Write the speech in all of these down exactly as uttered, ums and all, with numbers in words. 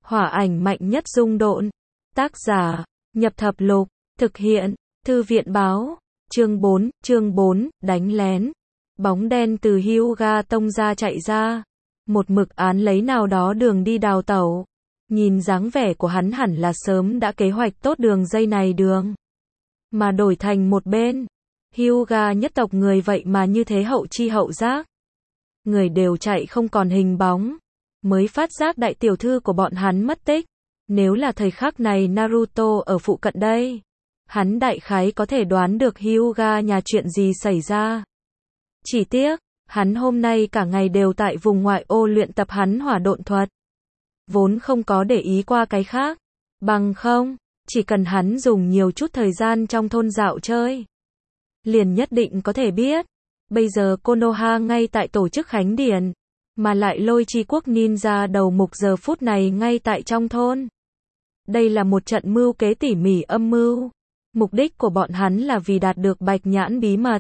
Hỏa ảnh mạnh nhất dung độn. Tác giả, Nhập Thập Lục, thực hiện, Thư viện báo, chương bốn, chương bốn, đánh lén. Bóng đen từ Hyuga tông ra chạy ra, một mực án lấy nào đó đường đi đào tẩu. Nhìn dáng vẻ của hắn hẳn là sớm đã kế hoạch tốt đường dây này đường. Mà đổi thành một bên, Hyuga nhất tộc người vậy mà như thế hậu chi hậu giác. Người đều chạy không còn hình bóng, mới phát giác đại tiểu thư của bọn hắn mất tích. Nếu là thời khắc này Naruto ở phụ cận đây, hắn đại khái có thể đoán được Hyuga nhà chuyện gì xảy ra. Chỉ tiếc, hắn hôm nay cả ngày đều tại vùng ngoại ô luyện tập hắn hỏa độn thuật. Vốn không có để ý qua cái khác. Bằng không, chỉ cần hắn dùng nhiều chút thời gian trong thôn dạo chơi, liền nhất định có thể biết. Bây giờ Konoha ngay tại tổ chức khánh điển, mà lại lôi chi quốc ninja đầu mục giờ phút này ngay tại trong thôn. Đây là một trận mưu kế tỉ mỉ âm mưu. Mục đích của bọn hắn là vì đạt được bạch nhãn bí mật.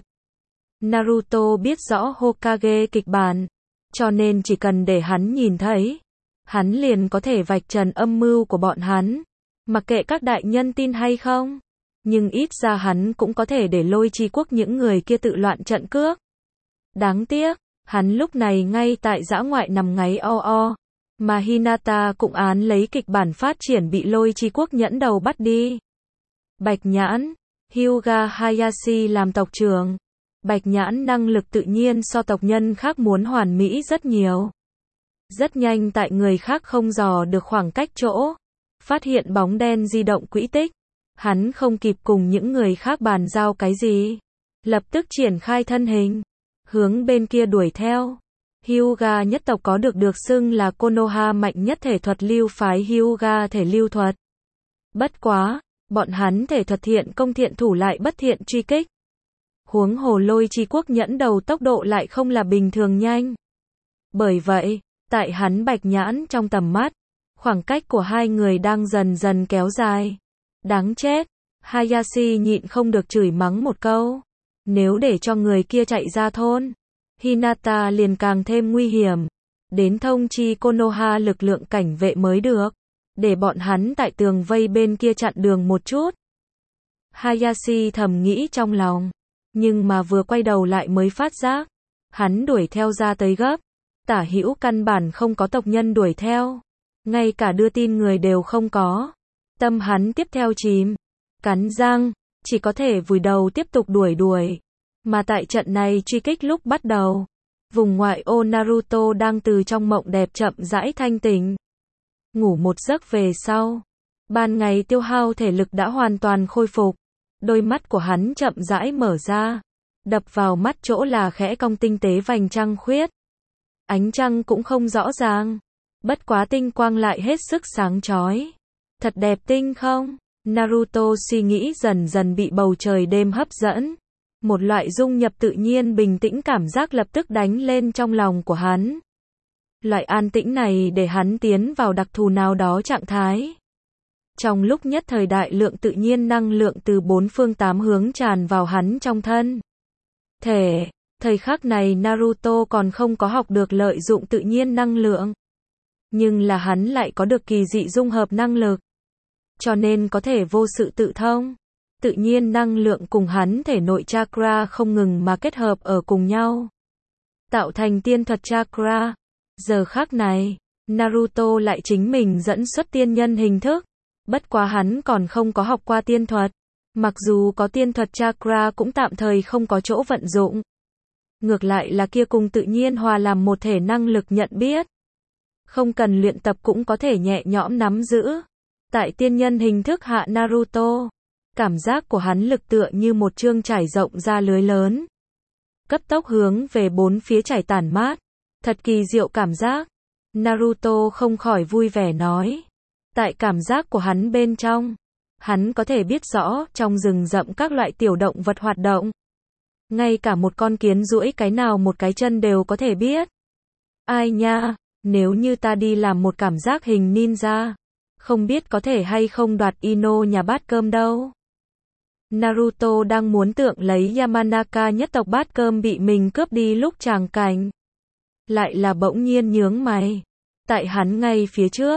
Naruto biết rõ Hokage kịch bản, cho nên chỉ cần để hắn nhìn thấy, hắn liền có thể vạch trần âm mưu của bọn hắn. Mặc kệ các đại nhân tin hay không, nhưng ít ra hắn cũng có thể để lôi chi quốc những người kia tự loạn trận cước. Đáng tiếc, hắn lúc này ngay tại dã ngoại nằm ngáy o o, mà Hinata cũng án lấy kịch bản phát triển bị lôi chi quốc nhẫn đầu bắt đi. Bạch nhãn, Hyuga Hayashi làm tộc trưởng. Bạch nhãn năng lực tự nhiên so tộc nhân khác muốn hoàn mỹ rất nhiều. Rất nhanh tại người khác không dò được khoảng cách chỗ, phát hiện bóng đen di động quỹ tích. Hắn không kịp cùng những người khác bàn giao cái gì, lập tức triển khai thân hình, hướng bên kia đuổi theo. Hyuga nhất tộc có được được xưng là Konoha mạnh nhất thể thuật lưu phái Hyuga thể lưu thuật. Bất quá, bọn hắn thể thuật thiện công thiện thủ lại bất thiện truy kích. Huống hồ lôi chi quốc nhẫn đầu tốc độ lại không là bình thường nhanh. Bởi vậy, tại hắn bạch nhãn trong tầm mắt, khoảng cách của hai người đang dần dần kéo dài. Đáng chết, Hayashi nhịn không được chửi mắng một câu. Nếu để cho người kia chạy ra thôn, Hinata liền càng thêm nguy hiểm. Đến thông chi Konoha lực lượng cảnh vệ mới được, để bọn hắn tại tường vây bên kia chặn đường một chút. Hayashi thầm nghĩ trong lòng, nhưng mà vừa quay đầu lại mới phát giác, hắn đuổi theo ra tới gấp, tả hữu căn bản không có tộc nhân đuổi theo, ngay cả đưa tin người đều không có. Tâm hắn tiếp theo chìm, cắn răng, chỉ có thể vùi đầu tiếp tục đuổi đuổi. Mà tại trận này truy kích lúc bắt đầu, vùng ngoại ô Naruto đang từ trong mộng đẹp chậm rãi thanh tỉnh. Ngủ một giấc về sau, ban ngày tiêu hao thể lực đã hoàn toàn khôi phục. Đôi mắt của hắn chậm rãi mở ra, đập vào mắt chỗ là khẽ cong tinh tế vành trăng khuyết. Ánh trăng cũng không rõ ràng, bất quá tinh quang lại hết sức sáng chói. Thật đẹp tinh không? Naruto suy nghĩ dần dần bị bầu trời đêm hấp dẫn. Một loại dung nhập tự nhiên bình tĩnh cảm giác lập tức đánh lên trong lòng của hắn. Loại an tĩnh này để hắn tiến vào đặc thù nào đó trạng thái. Trong lúc nhất thời đại lượng tự nhiên năng lượng từ bốn phương tám hướng tràn vào hắn trong thân thể. Thời khắc này Naruto còn không có học được lợi dụng tự nhiên năng lượng. Nhưng là hắn lại có được kỳ dị dung hợp năng lực. Cho nên có thể vô sự tự thông. Tự nhiên năng lượng cùng hắn thể nội chakra không ngừng mà kết hợp ở cùng nhau, tạo thành tiên thuật chakra. Giờ khắc này, Naruto lại chính mình dẫn xuất tiên nhân hình thức. Bất quá hắn còn không có học qua tiên thuật. Mặc dù có tiên thuật chakra cũng tạm thời không có chỗ vận dụng. Ngược lại là kia cùng tự nhiên hòa làm một thể năng lực nhận biết. Không cần luyện tập cũng có thể nhẹ nhõm nắm giữ. Tại tiên nhân hình thức hạ Naruto, cảm giác của hắn lực tựa như một chương trải rộng ra lưới lớn. Cấp tốc hướng về bốn phía trải tản mát. Thật kỳ diệu cảm giác. Naruto không khỏi vui vẻ nói. Tại cảm giác của hắn bên trong, hắn có thể biết rõ trong rừng rậm các loại tiểu động vật hoạt động. Ngay cả một con kiến duỗi cái nào một cái chân đều có thể biết. Ai nha, nếu như ta đi làm một cảm giác hình ninja, không biết có thể hay không đoạt Ino nhà bát cơm đâu. Naruto đang muốn tượng lấy Yamanaka nhất tộc bát cơm bị mình cướp đi lúc tràng cảnh. Lại là bỗng nhiên nhướng mày. Tại hắn ngay phía trước,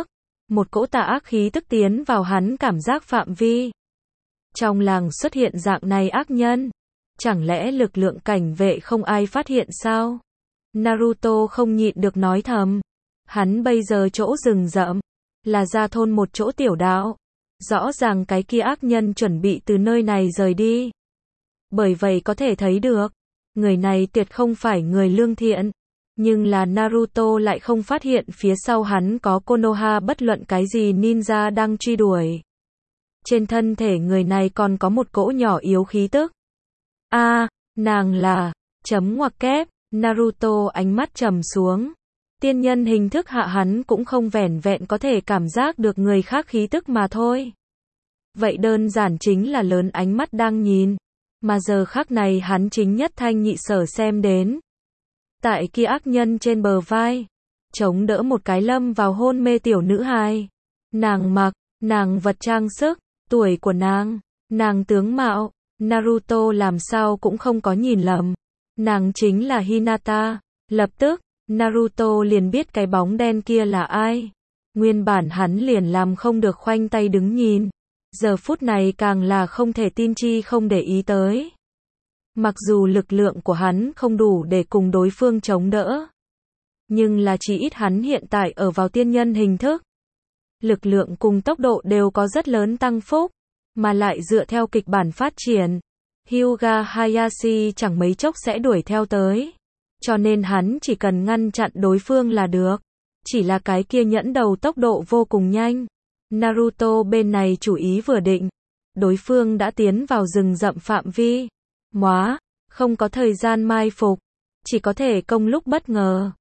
một cỗ tà ác khí tức tiến vào hắn cảm giác phạm vi. Trong làng xuất hiện dạng này ác nhân. Chẳng lẽ lực lượng cảnh vệ không ai phát hiện sao? Naruto không nhịn được nói thầm. Hắn bây giờ chỗ rừng rậm, là ra thôn một chỗ tiểu đạo. Rõ ràng cái kia ác nhân chuẩn bị từ nơi này rời đi. Bởi vậy có thể thấy được, người này tuyệt không phải người lương thiện. Nhưng là Naruto lại không phát hiện phía sau hắn có Konoha bất luận cái gì ninja đang truy đuổi. Trên thân thể người này còn có một cỗ nhỏ yếu khí tức. A, à, nàng là, chấm ngoặc kép, Naruto ánh mắt trầm xuống. Tiên nhân hình thức hạ hắn cũng không vẻn vẹn có thể cảm giác được người khác khí tức mà thôi. Vậy đơn giản chính là lớn ánh mắt đang nhìn. Mà giờ khắc này hắn chính nhất thanh nhị sở xem đến. Tại kia ác nhân trên bờ vai, chống đỡ một cái lâm vào hôn mê tiểu nữ hài. Nàng mặc, nàng vật trang sức, tuổi của nàng, nàng tướng mạo, Naruto làm sao cũng không có nhìn lầm. Nàng chính là Hinata. Lập tức, Naruto liền biết cái bóng đen kia là ai. Nguyên bản hắn liền làm không được khoanh tay đứng nhìn. Giờ phút này càng là không thể tin chi không để ý tới. Mặc dù lực lượng của hắn không đủ để cùng đối phương chống đỡ. Nhưng là chỉ ít hắn hiện tại ở vào tiên nhân hình thức. Lực lượng cùng tốc độ đều có rất lớn tăng phúc. Mà lại dựa theo kịch bản phát triển. Hyuga Hayashi chẳng mấy chốc sẽ đuổi theo tới. Cho nên hắn chỉ cần ngăn chặn đối phương là được. Chỉ là cái kia nhẫn đầu tốc độ vô cùng nhanh. Naruto bên này chủ ý vừa định. Đối phương đã tiến vào rừng rậm phạm vi. Móa, không có thời gian mai phục. Chỉ có thể công lúc bất ngờ.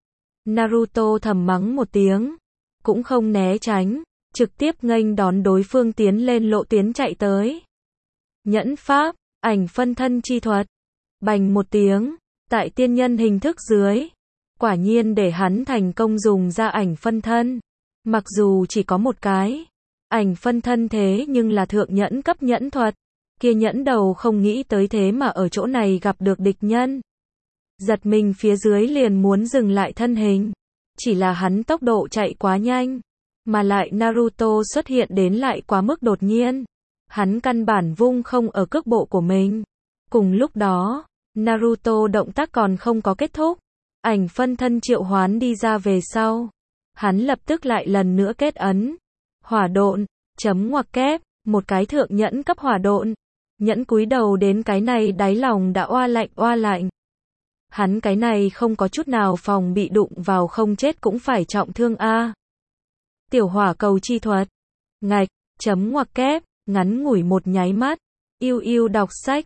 Naruto thầm mắng một tiếng. Cũng không né tránh. Trực tiếp nghênh đón đối phương tiến lên lộ tuyến chạy tới. Nhẫn pháp, ảnh phân thân chi thuật. Bành một tiếng. Tại tiên nhân hình thức dưới. Quả nhiên để hắn thành công dùng ra ảnh phân thân. Mặc dù chỉ có một cái. Ảnh phân thân thế nhưng là thượng nhẫn cấp nhẫn thuật. Kia nhẫn đầu không nghĩ tới thế mà ở chỗ này gặp được địch nhân. Giật mình phía dưới liền muốn dừng lại thân hình. Chỉ là hắn tốc độ chạy quá nhanh. Mà lại Naruto xuất hiện đến lại quá mức đột nhiên. Hắn căn bản vung không ở cước bộ của mình. Cùng lúc đó, Naruto động tác còn không có kết thúc. Ảnh phân thân triệu hoán đi ra về sau. Hắn lập tức lại lần nữa kết ấn. Hỏa độn, chấm ngoặc kép, một cái thượng nhẫn cấp hỏa độn. Nhẫn cúi đầu đến cái này đáy lòng đã oa lạnh oa lạnh. Hắn cái này không có chút nào phòng bị đụng vào không chết cũng phải trọng thương a. Tiểu hỏa cầu chi thuật. Ngạch, chấm ngoặc kép, ngắn ngủi một nháy mắt. Yêu yêu đọc sách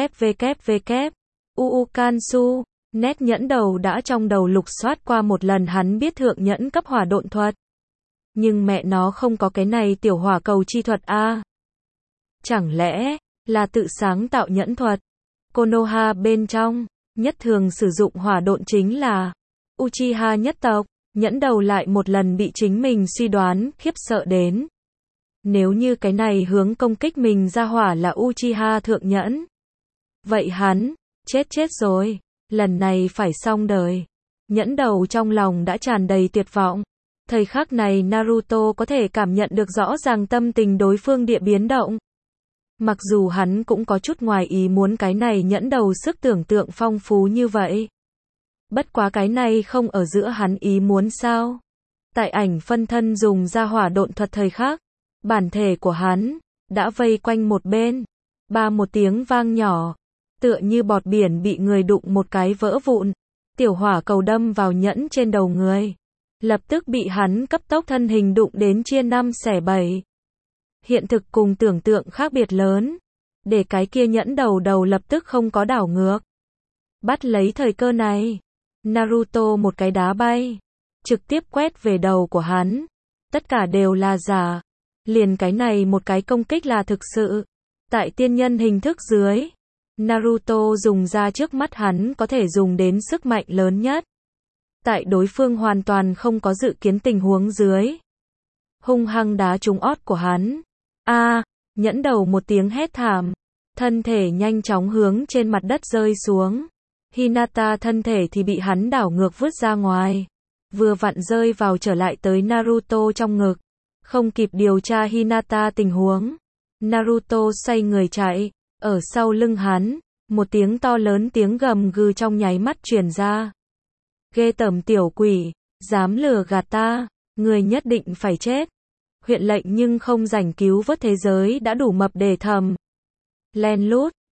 www. Uu Kansu, nét nhẫn đầu đã trong đầu lục soát qua một lần hắn biết thượng nhẫn cấp hỏa độn thuật. Nhưng mẹ nó không có cái này tiểu hỏa cầu chi thuật a. Chẳng lẽ là tự sáng tạo nhẫn thuật? Konoha bên trong, nhất thường sử dụng hỏa độn chính là Uchiha nhất tộc. Nhẫn đầu lại một lần bị chính mình suy đoán khiếp sợ đến. Nếu như cái này hướng công kích mình ra hỏa là Uchiha thượng nhẫn. Vậy hắn, chết chết rồi. Lần này phải xong đời. Nhẫn đầu trong lòng đã tràn đầy tuyệt vọng. Thời khắc này Naruto có thể cảm nhận được rõ ràng tâm tình đối phương địa biến động. Mặc dù hắn cũng có chút ngoài ý muốn cái này nhẫn đầu sức tưởng tượng phong phú như vậy. Bất quá cái này không ở giữa hắn ý muốn sao. Tại ảnh phân thân dùng ra hỏa độn thuật thời khắc. Bản thể của hắn đã vây quanh một bên. Ba một tiếng vang nhỏ. Tựa như bọt biển bị người đụng một cái vỡ vụn. Tiểu hỏa cầu đâm vào nhẫn trên đầu người. Lập tức bị hắn cấp tốc thân hình đụng đến chia năm xẻ bảy. Hiện thực cùng tưởng tượng khác biệt lớn. Để cái kia nhẫn đầu đầu lập tức không có đảo ngược. Bắt lấy thời cơ này. Naruto một cái đá bay. Trực tiếp quét về đầu của hắn. Tất cả đều là giả. Liền cái này một cái công kích là thực sự. Tại tiên nhân hình thức dưới. Naruto dùng ra trước mắt hắn có thể dùng đến sức mạnh lớn nhất. Tại đối phương hoàn toàn không có dự kiến tình huống dưới. Hung hăng đá trúng ót của hắn. A, à, nhẫn đầu một tiếng hét thảm. Thân thể nhanh chóng hướng trên mặt đất rơi xuống. Hinata thân thể thì bị hắn đảo ngược vứt ra ngoài. Vừa vặn rơi vào trở lại tới Naruto trong ngực. Không kịp điều tra Hinata tình huống, Naruto xoay người chạy, ở sau lưng hắn, một tiếng to lớn tiếng gầm gừ trong nháy mắt truyền ra. Ghê tởm tiểu quỷ, dám lừa gạt ta, người nhất định phải chết. Huyện lệnh nhưng không rảnh cứu vớt thế giới đã đủ mập để thầm. Len lút,